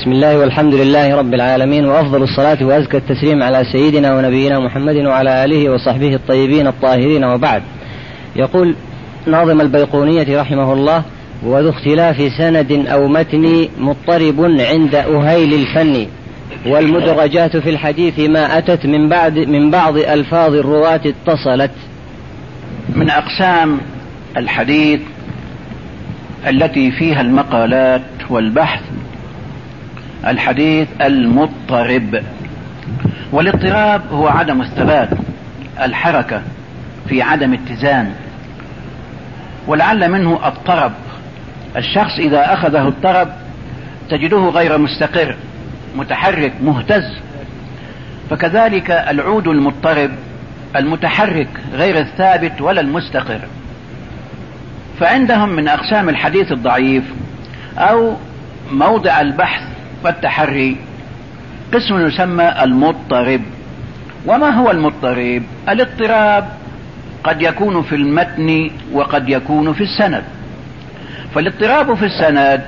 بسم الله والحمد لله رب العالمين، وأفضل الصلاة وأزكى التسليم على سيدنا ونبينا محمد وعلى آله وصحبه الطيبين الطاهرين، وبعد. يقول ناظم البيقونية رحمه الله: وذو اختلاف سند أو متن مضطرب عند أهيل الفن، والمدرجات في الحديث ما أتت من بعض ألفاظ الرواة اتصلت. من أقسام الحديث التي فيها المقالات والبحث الحديث المضطرب. والاضطراب هو عدم الثبات، الحركة في عدم اتزان، ولعل منه الطرب. الشخص إذا أخذه الطرب تجده غير مستقر، متحرك مهتز. فكذلك العود المضطرب المتحرك غير الثابت ولا المستقر. فعندهم من أقسام الحديث الضعيف أو موضع البحث والتحري قسم يسمى المضطرب. وما هو المضطرب؟ الاضطراب قد يكون في المتن وقد يكون في السند. فالاضطراب في السند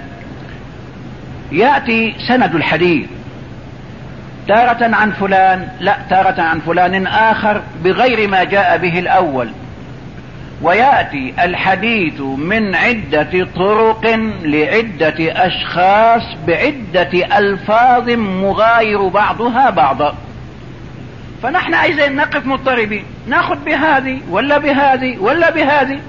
يأتي سند الحديث تارة عن فلان، لا تارة عن فلان آخر بغير ما جاء به الأول، ويأتي الحديث من عدة طرق لعدة أشخاص بعدة ألفاظ مغاير بعضها بعضا. فنحن عايزين نقف مضطربين، ناخذ بهذه ولا بهذه ولا بهذه.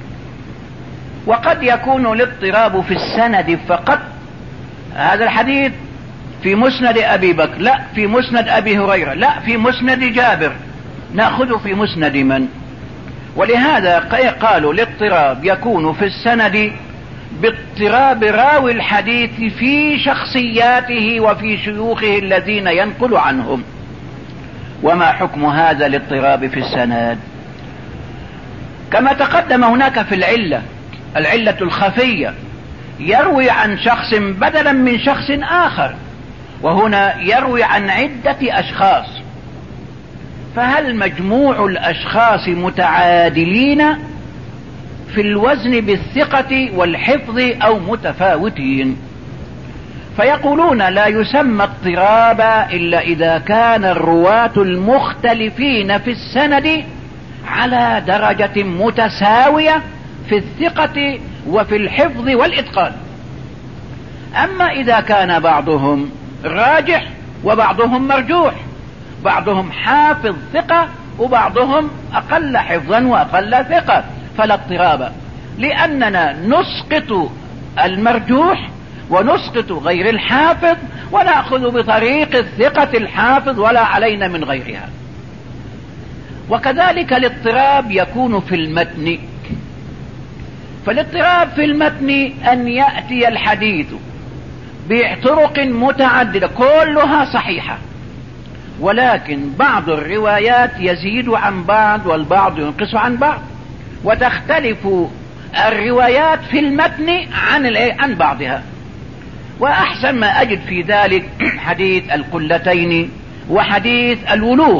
وقد يكون الاضطراب في السند فقط، هذا الحديث في مسند أبي بكر، لا في مسند أبي هريرة، لا في مسند جابر، نأخذ في مسند من؟ ولهذا قالوا الاضطراب يكون في السند باضطراب راوي الحديث في شخصياته وفي شيوخه الذين ينقل عنهم. وما حكم هذا الاضطراب في السند؟ كما تقدم هناك في العلة الخفية، يروي عن شخص بدلا من شخص آخر، وهنا يروي عن عدة أشخاص. فهل مجموع الأشخاص متعادلين في الوزن بالثقة والحفظ أو متفاوتين؟ فيقولون لا يسمى اضطراب إلا إذا كان الرواة المختلفين في السند على درجة متساوية في الثقة وفي الحفظ والإتقان. أما إذا كان بعضهم راجح وبعضهم مرجوح، بعضهم حافظ ثقة وبعضهم أقل حفظا وأقل ثقة، فلا اضطراب، لأننا نسقط المرجوح ونسقط غير الحافظ ونأخذ بطريق الثقة الحافظ ولا علينا من غيرها. وكذلك الاضطراب يكون في المتن. فالاضطراب في المتن أن يأتي الحديث بطرق متعددة كلها صحيحة، ولكن بعض الروايات يزيد عن بعض والبعض ينقص عن بعض، وتختلف الروايات في المتن عن بعضها. وأحسن ما أجد في ذلك حديث القلتين وحديث الولوغ.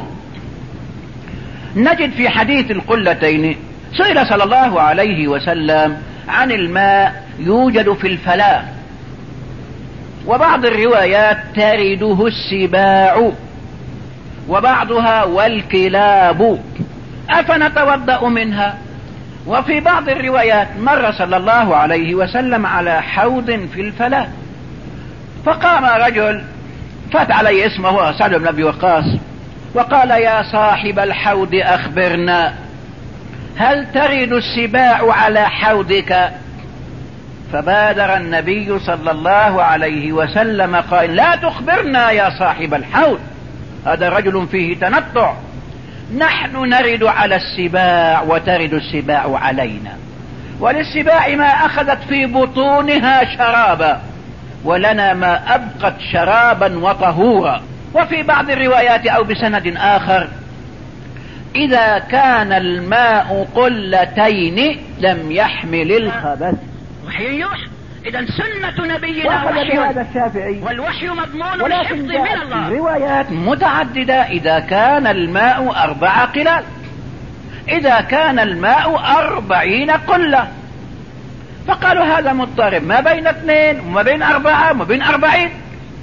نجد في حديث القلتين سئل صلى الله عليه وسلم عن الماء يوجد في الفلاة، وبعض الروايات ترده السباع وبعضها والكلاب، أفنتوضأ منها؟ وفي بعض الروايات مر صلى الله عليه وسلم على حوض في الفلاة، فقام رجل فات عليه اسمه سعد بن أبي وقاص وقال: يا صاحب الحوض أخبرنا، هل ترد السباع على حوضك؟ فبادر النبي صلى الله عليه وسلم قائل: لا تخبرنا يا صاحب الحوض، هذا رجل فيه تنطع، نحن نرد على السباع وترد السباع علينا، وللسباع ما أخذت في بطونها شرابا، ولنا ما أبقت شرابا وطهورا. وفي بعض الروايات أو بسند آخر: إذا كان الماء قلتين لم يحمل الخبث. وحي يوحى، إذا سنة نبينا وحي، هذا الشافعي، والوحي مضمون الحفظ من الله. روايات متعددة: إذا كان الماء 4 قلال، إذا كان الماء 40 قلة. فقالوا هذا مضطرب، ما بين 2 وما بين 4 وما بين 40.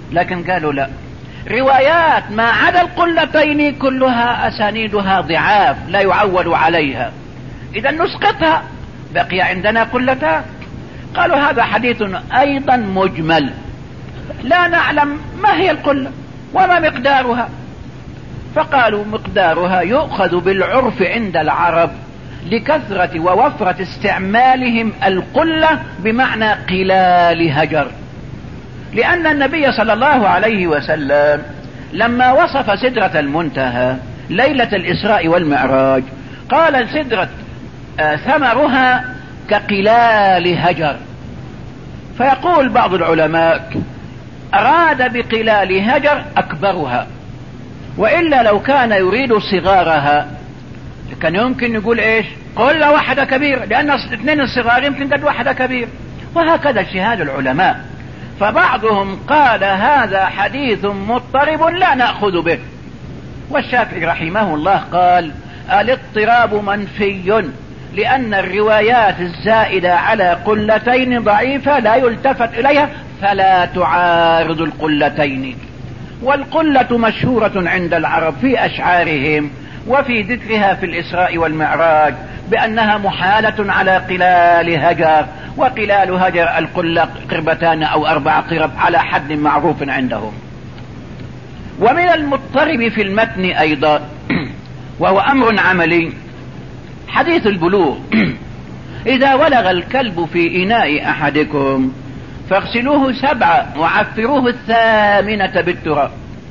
لكن قالوا لا، روايات ما عدا القلتين كلها أسانيدها ضعاف لا يعول عليها، إذا نسقطها، بقي عندنا قلتان. قالوا هذا حديث أيضا مجمل، لا نعلم ما هي القلة وما مقدارها. فقالوا مقدارها يؤخذ بالعرف عند العرب لكثرة ووفرة استعمالهم القلة بمعنى قلال هجر، لأن النبي صلى الله عليه وسلم لما وصف سدرة المنتهى ليلة الإسراء والمعراج قال سدرة ثمرها كقلال هجر. فيقول بعض العلماء أراد بقلال هجر أكبرها، وإلا لو كان يريد صغارها كان يمكن يقول إيش قلة واحدة كبير، لأن اثنين الصغار يمكن قد واحدة كبير، وهكذا اجتهاد العلماء. فبعضهم قال هذا حديث مضطرب لا نأخذ به، والشافعي رحمه الله قال الاضطراب منفي، لأن الروايات الزائدة على قلتين ضعيفة لا يلتفت إليها فلا تعارض القلتين. والقلة مشهورة عند العرب في أشعارهم وفي ذكرها في الإسراء والمعراج بأنها محالة على قلال هجر، وقلال هجر القلة قربتان أو 4 قرب على حد معروف عندهم. ومن المضطرب في المتن أيضا وهو أمر عملي حديث البلوغ إذا ولغ الكلب في إناء أحدكم فاغسلوه 7 وعفروه 8 بالتراب.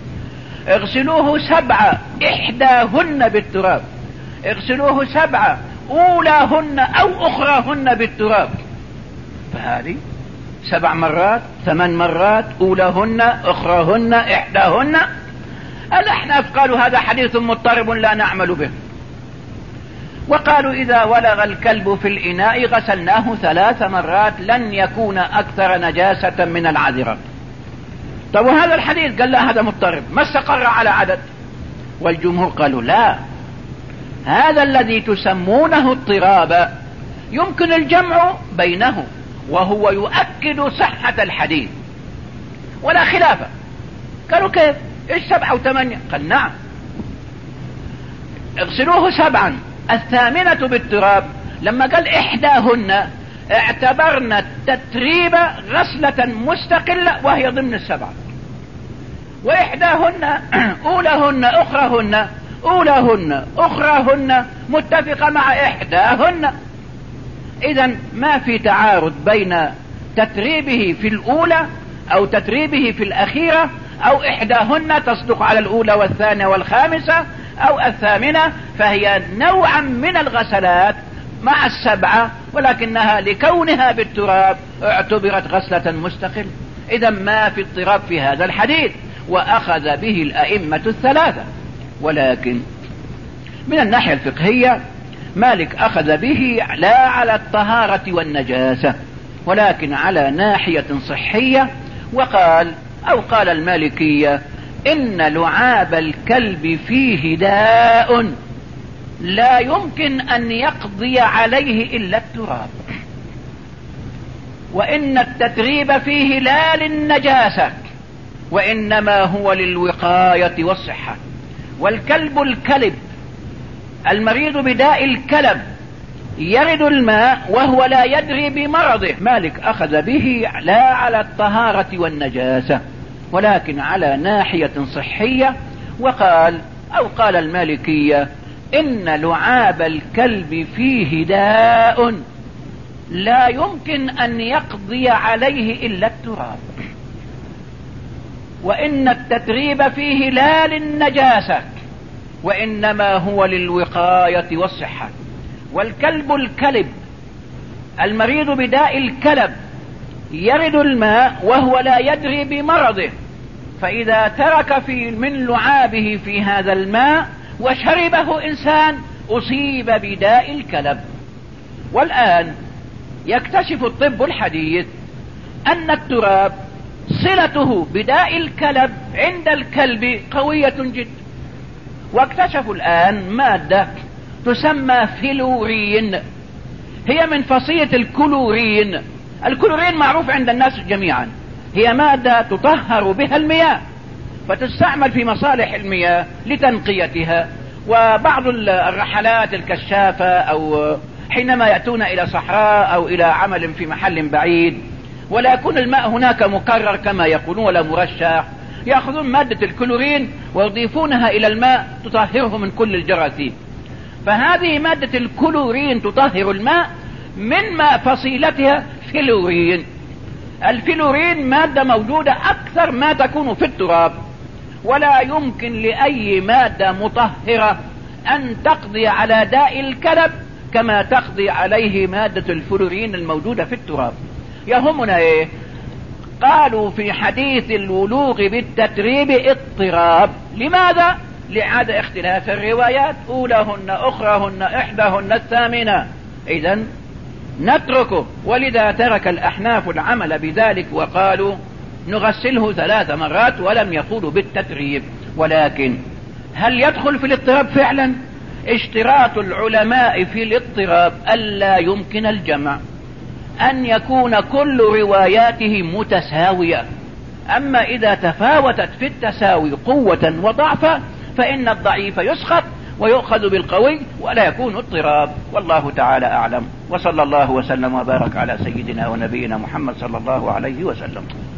اغسلوه 7 إحداهن بالتراب، اغسلوه 7 أولاهن أو أخراهن بالتراب. فهذه 7 مرات 8 مرات أولاهن أخراهن إحداهن. الأحناف قالوا هذا حديث مضطرب لا نعمل به، وقالوا إذا ولغ الكلب في الإناء غسلناه 3 مرات لن يكون أكثر نجاسة من العذرة. طب وهذا الحديث قال لا هذا مضطرب ما استقر على عدد، والجمهور قالوا لا، هذا الذي تسمونه اضطرابا يمكن الجمع بينه وهو يؤكد صحة الحديث ولا خلاف. قالوا كيف ايش 7 و8؟ قال نعم، اغسلوه 7 8 بالتراب. لما قال إحداهن اعتبرنا التتريب غسلة مستقلة وهي ضمن 7، وإحداهن أولاهن أخراهن أولاهن أخراهن متفقة مع إحداهن. إذن ما في تعارض بين تتريبه في الأولى أو تتريبه في الأخيرة، أو إحداهن تصدق على الأولى والثانية والخامسة أو 8، فهي نوعا من الغسلات مع 7، ولكنها لكونها بالتراب اعتبرت غسلة مستقلة. إذا ما في اضطراب في هذا الحديث، وأخذ به الأئمة 3. ولكن من الناحية الفقهية مالك أخذ به لا على الطهارة والنجاسة ولكن على ناحية صحية، وقال أو قال المالكية إن لعاب الكلب فيه داء لا يمكن أن يقضي عليه إلا التراب، وإن التتريب فيه لا للنجاسة وإنما هو للوقاية والصحة. والكلب الكلب المريض بداء الكلب يرد الماء وهو لا يدري بمرضه. مالك أخذ به لا على الطهارة والنجاسة ولكن على ناحية صحية، وقال أو قال المالكية إن لعاب الكلب فيه داء لا يمكن أن يقضي عليه إلا التراب، وإن التتريب فيه لا للنجاسة وإنما هو للوقاية والصحة. والكلب الكلب المريض بداء الكلب يرد الماء وهو لا يدري بمرضه، فإذا ترك من لعابه في هذا الماء وشربه إنسان أصيب بداء الكلب. والآن يكتشف الطب الحديث أن التراب صلته بداء الكلب عند الكلب قوية جدا، واكتشفوا الآن مادة تسمى فلورين، هي من فصيلة الكلورين. الكلورين معروف عند الناس جميعا، هي مادة تطهر بها المياه، فتستعمل في مصالح المياه لتنقيتها. وبعض الرحلات الكشافة أو حينما يأتون إلى صحراء أو إلى عمل في محل بعيد ولا يكون الماء هناك مكرر كما يقولون ولا مرشح، يأخذون مادة الكلورين ويضيفونها إلى الماء تطهره من كل الجراثيم. فهذه مادة الكلورين تطهر الماء من ما فصيلتها فلورين. الفلورين مادة موجودة أكثر ما تكون في التراب، ولا يمكن لأي مادة مطهرة أن تقضي على داء الكلب كما تقضي عليه مادة الفلورين الموجودة في التراب. يهمنا إيه؟ قالوا في حديث الولوغ بالتتريب اضطراب. لماذا؟ لعدم اختلاف الروايات، أولاهن أخراهن إحداهن الثامنة، إذن نتركه. ولذا ترك الأحناف العمل بذلك وقالوا نغسله 3 مرات ولم يقولوا بالتتريب. ولكن هل يدخل في الاضطراب فعلا؟ اشتراط العلماء في الاضطراب ألا يمكن الجمع، أن يكون كل رواياته متساوية. أما إذا تفاوتت في التساوي قوة وضعفا فإن الضعيف يسخط ويؤخذ بالقوي ولا يكون اضطراب. والله تعالى أعلم، وصلى الله وسلم وبارك على سيدنا ونبينا محمد صلى الله عليه وسلم.